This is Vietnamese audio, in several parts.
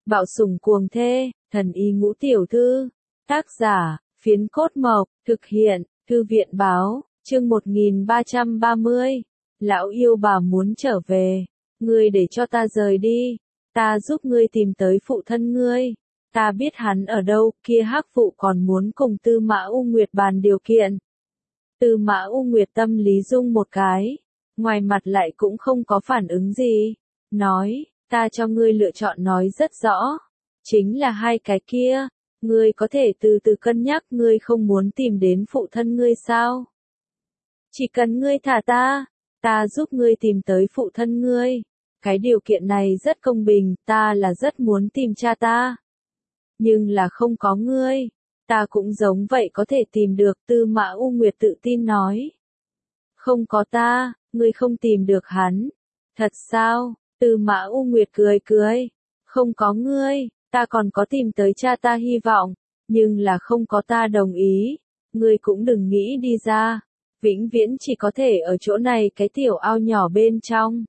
Bạo sủng cuồng thê, thần y ngũ tiểu thư. Tác giả, Phiến Cốt Mộc, thực hiện, Thư viện báo, chương 1330. Lão yêu bà muốn trở về. Ngươi để cho ta rời đi. Ta giúp ngươi tìm tới phụ thân ngươi. Ta biết hắn ở đâu, kia hắc phụ còn muốn cùng Tư Mã U Nguyệt bàn điều kiện. Tư Mã U Nguyệt tâm lý rung một cái. Ngoài mặt lại cũng không có phản ứng gì. Nói, ta cho ngươi lựa chọn nói rất rõ. Chính là hai cái kia. Ngươi có thể từ từ cân nhắc, ngươi không muốn tìm đến phụ thân ngươi sao? Chỉ cần ngươi thả ta, ta giúp ngươi tìm tới phụ thân ngươi. Cái điều kiện này rất công bình, ta là rất muốn tìm cha ta. Nhưng là không có ngươi, ta cũng giống vậy có thể tìm được, Tư Mã U Nguyệt tự tin nói. Không có ta, ngươi không tìm được hắn. Thật sao? Tư Mã U Nguyệt cười cười. Không có ngươi, ta còn có tìm tới cha ta hy vọng, nhưng là không có ta đồng ý, ngươi cũng đừng nghĩ đi ra, vĩnh viễn chỉ có thể ở chỗ này cái tiểu ao nhỏ bên trong.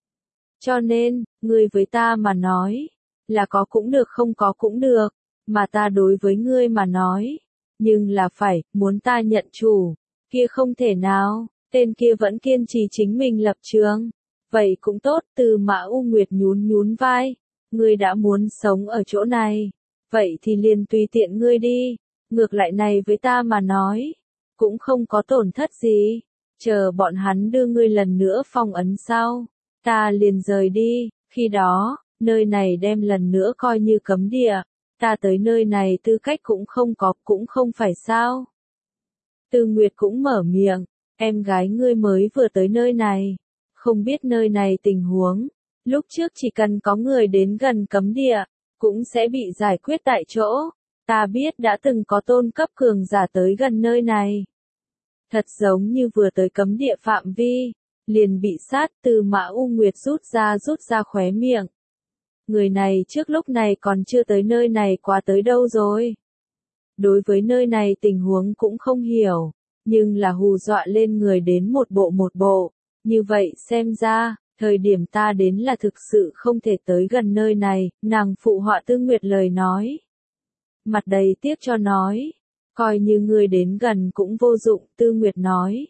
Cho nên, ngươi với ta mà nói, là có cũng được không có cũng được, mà ta đối với ngươi mà nói, nhưng là phải, muốn ta nhận chủ, kia không thể nào, tên kia vẫn kiên trì chính mình lập trường. Vậy cũng tốt, Tư Mã U Nguyệt nhún nhún vai. Ngươi đã muốn sống ở chỗ này, vậy thì liền tùy tiện ngươi đi, ngược lại này với ta mà nói, cũng không có tổn thất gì, chờ bọn hắn đưa ngươi lần nữa phong ấn sau, ta liền rời đi, khi đó, nơi này đem lần nữa coi như cấm địa, ta tới nơi này tư cách cũng không có, cũng không phải sao. Tư Nguyệt cũng mở miệng, em gái ngươi mới vừa tới nơi này, không biết nơi này tình huống. Lúc trước chỉ cần có người đến gần cấm địa, cũng sẽ bị giải quyết tại chỗ. Ta biết đã từng có tôn cấp cường giả tới gần nơi này. Thật giống như vừa tới cấm địa phạm vi, liền bị sát. Tư Mã U Nguyệt rút ra khóe miệng. Người này trước lúc này còn chưa tới nơi này qua tới đâu rồi. Đối với nơi này tình huống cũng không hiểu, nhưng là hù dọa lên người đến một bộ. Như vậy xem ra, thời điểm ta đến là thực sự không thể tới gần nơi này, nàng phụ họa Tư Nguyệt lời nói. Mặt đầy tiếc cho nói, coi như ngươi đến gần cũng vô dụng, Tư Nguyệt nói.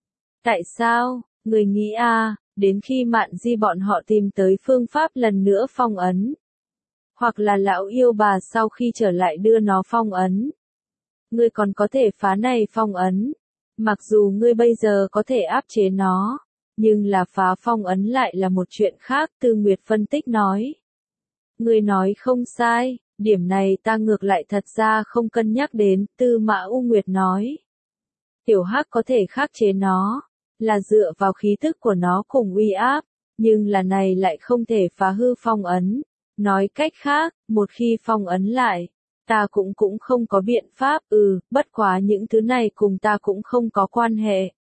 Tại sao, ngươi nghĩ đến khi Mạn Di bọn họ tìm tới phương pháp lần nữa phong ấn. Hoặc là lão yêu bà sau khi trở lại đưa nó phong ấn. Ngươi còn có thể phá này phong ấn. Mặc dù ngươi bây giờ có thể áp chế nó. Nhưng là phá phong ấn lại là một chuyện khác, Tư Nguyệt phân tích nói. Ngươi nói không sai, điểm này ta ngược lại thật ra không cân nhắc đến, Tư Mã U Nguyệt nói. Tiểu Hắc có thể khắc chế nó, là dựa vào khí tức của nó cùng uy áp, nhưng là này lại không thể phá hư phong ấn. Nói cách khác, một khi phong ấn lại, ta cũng không có biện pháp, bất quá những thứ này cùng ta cũng không có quan hệ.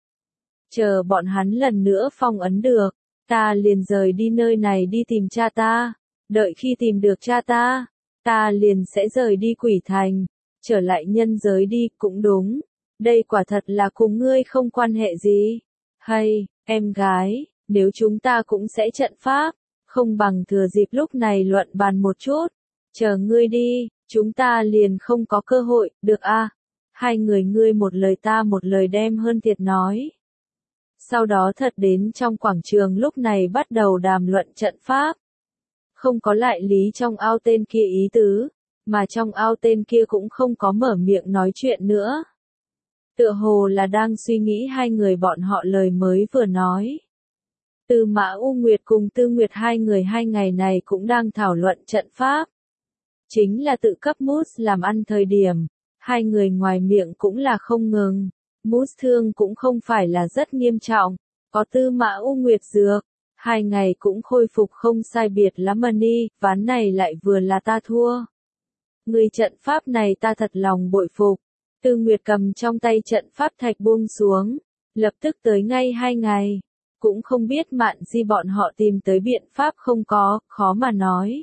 Chờ bọn hắn lần nữa phong ấn được, ta liền rời đi nơi này đi tìm cha ta, đợi khi tìm được cha ta liền sẽ rời đi Quỷ Thành, trở lại nhân giới đi, cũng đúng, đây quả thật là cùng ngươi không quan hệ gì. Hay, em gái, nếu chúng ta cũng sẽ trận pháp, không bằng thừa dịp lúc này luận bàn một chút, chờ ngươi đi, chúng ta liền không có cơ hội, được Hai người ngươi một lời ta một lời đem hơn thiệt nói. Sau đó thật đến trong quảng trường lúc này bắt đầu đàm luận trận pháp. Không có lại lý trong ao tên kia ý tứ, mà trong ao tên kia cũng không có mở miệng nói chuyện nữa. Tựa hồ là đang suy nghĩ hai người bọn họ lời mới vừa nói. Tư Mã U Nguyệt cùng Tư Nguyệt hai người hai ngày này cũng đang thảo luận trận pháp. Chính là tự cấp Mousse làm ăn thời điểm, hai người ngoài miệng cũng là không ngừng. Mousse thương cũng không phải là rất nghiêm trọng, có Tư Mã U Nguyệt dược, 2 ngày cũng khôi phục không sai biệt lắm đi, ván này lại vừa là ta thua. Người trận pháp này ta thật lòng bội phục. Tư Nguyệt cầm trong tay trận pháp thạch buông xuống, lập tức tới ngay 2 ngày, cũng không biết Mạn Di bọn họ tìm tới biện pháp không có, khó mà nói.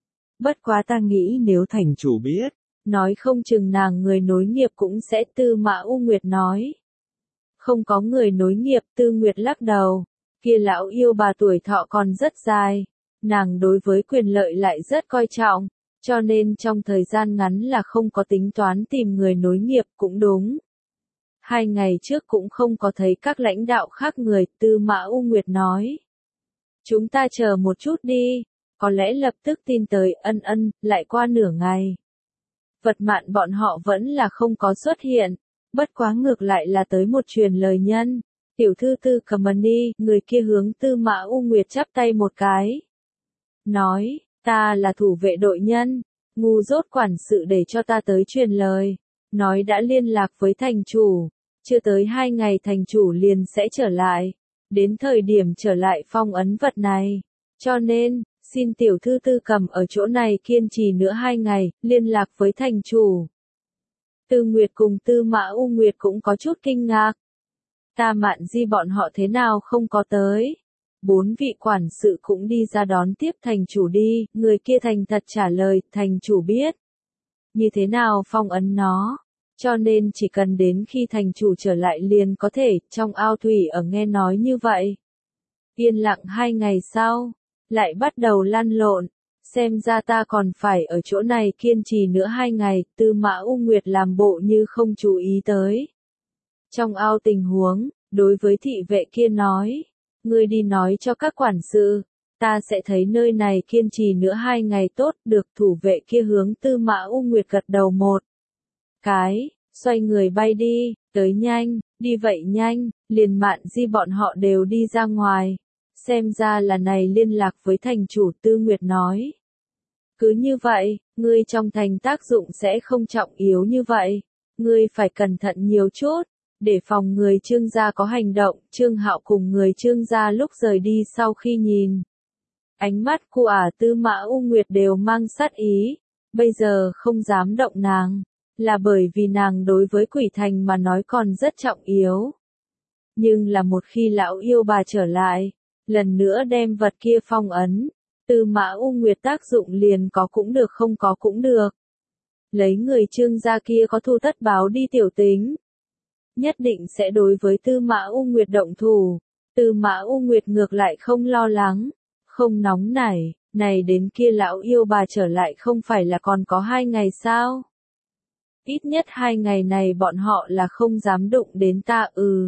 Bất quá ta nghĩ nếu thành chủ biết, nói không chừng nàng người nối nghiệp cũng sẽ, Tư Mã U Nguyệt nói. Không có người nối nghiệp, Tư Nguyệt lắc đầu, kia lão yêu bà tuổi thọ còn rất dài, nàng đối với quyền lợi lại rất coi trọng, Cho nên trong thời gian ngắn là không có tính toán tìm người nối nghiệp cũng đúng. 2 ngày trước cũng không có thấy các lãnh đạo khác người, Tư Mã U Nguyệt nói. Chúng ta chờ một chút đi, có lẽ lập tức tin tới, lại qua nửa ngày. Vật Mạn bọn họ vẫn là không có xuất hiện, bất quá ngược lại là tới một truyền lời nhân. Tiểu thư Tư Cầm Mani, người kia hướng Tư Mã U Nguyệt chắp tay một cái. Nói, ta là thủ vệ đội nhân, ngu dốt quản sự để cho ta tới truyền lời. Nói đã liên lạc với thành chủ, chưa tới 2 ngày thành chủ liền sẽ trở lại. Đến thời điểm trở lại phong ấn vật này. Cho nên, xin tiểu thư Tư Cầm ở chỗ này kiên trì nữa 2 ngày, liên lạc với thành chủ. Tư Nguyệt cùng Tư Mã U Nguyệt cũng có chút kinh ngạc. Ta Mạn Di bọn họ thế nào không có tới. 4 vị quản sự cũng đi ra đón tiếp thành chủ đi, người kia thành thật trả lời, thành chủ biết. Như thế nào phong ấn nó. Cho nên chỉ cần đến khi thành chủ trở lại liền có thể, trong ao thủy ở nghe nói như vậy. Yên lặng 2 ngày sau, lại bắt đầu lăn lộn, xem ra ta còn phải ở chỗ này kiên trì nữa 2 ngày, Tư Mã U Nguyệt làm bộ như không chú ý tới. Trong ao tình huống, đối với thị vệ kia nói, ngươi đi nói cho các quản sự, ta sẽ thấy nơi này kiên trì nữa 2 ngày tốt, được thủ vệ kia hướng Tư Mã U Nguyệt gật đầu một cái, xoay người bay đi, tới nhanh, đi vậy nhanh, liền Mạn Di bọn họ đều đi ra ngoài. Xem ra là này liên lạc với thành chủ, Tư Nguyệt nói. Cứ như vậy, ngươi trong thành tác dụng sẽ không trọng yếu như vậy. Ngươi phải cẩn thận nhiều chút, để phòng người Trương gia có hành động. Trương Hạo cùng người Trương gia lúc rời đi sau khi nhìn. Ánh mắt của Tư Mã U Nguyệt đều mang sát ý, bây giờ không dám động nàng, là bởi vì nàng đối với Quỷ Thành mà nói còn rất trọng yếu. Nhưng là một khi lão yêu bà trở lại, lần nữa đem vật kia phong ấn, Tư Mã U Nguyệt tác dụng liền có cũng được không có cũng được. Lấy người Trương gia kia có thu tất báo đi tiểu tính. Nhất định sẽ đối với Tư Mã U Nguyệt động thủ. Tư Mã U Nguyệt ngược lại không lo lắng, không nóng nảy, này đến kia lão yêu bà trở lại không phải là còn có 2 ngày sao? Ít nhất 2 ngày này bọn họ là không dám đụng đến ta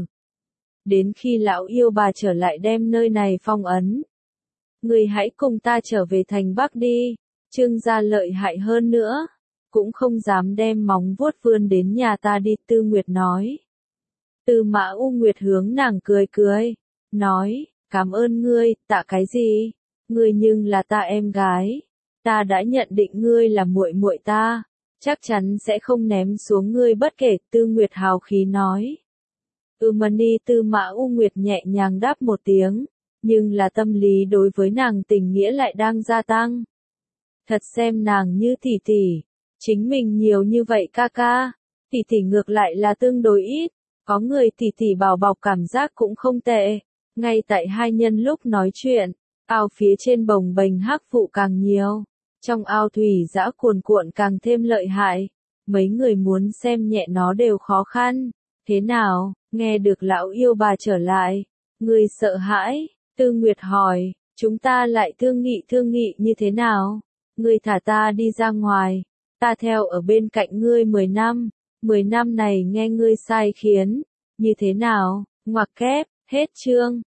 Đến khi lão yêu bà trở lại đem nơi này phong ấn. Người hãy cùng ta trở về thành Bắc đi, Trương gia lợi hại hơn nữa, cũng không dám đem móng vuốt vươn đến nhà ta đi, Tư Nguyệt nói. Tư Mã U Nguyệt hướng nàng cười cười, nói, cảm ơn ngươi, tạ cái gì, ngươi nhưng là ta em gái, ta đã nhận định ngươi là muội muội ta, chắc chắn sẽ không ném xuống ngươi bất kể, Tư Nguyệt hào khí nói. Mani, Tư Mã U Nguyệt nhẹ nhàng đáp một tiếng, nhưng là tâm lý đối với nàng tình nghĩa lại đang gia tăng. Thật xem nàng như tỷ tỷ, chính mình nhiều như vậy ca ca, tỷ tỷ ngược lại là tương đối ít, có người tỷ tỷ bảo bọc cảm giác cũng không tệ. Ngay tại hai nhân lúc nói chuyện, ao phía trên bồng bềnh hắc vụ càng nhiều, trong ao thủy dã cuồn cuộn càng thêm lợi hại, mấy người muốn xem nhẹ nó đều khó khăn. Thế nào, nghe được lão yêu bà trở lại, người sợ hãi? Tư Nguyệt hỏi, chúng ta lại thương nghị như thế nào? Ngươi thả ta đi ra ngoài, ta theo ở bên cạnh ngươi 10 năm, 10 năm này nghe ngươi sai khiến, như thế nào? Ngoặc kép, hết chương.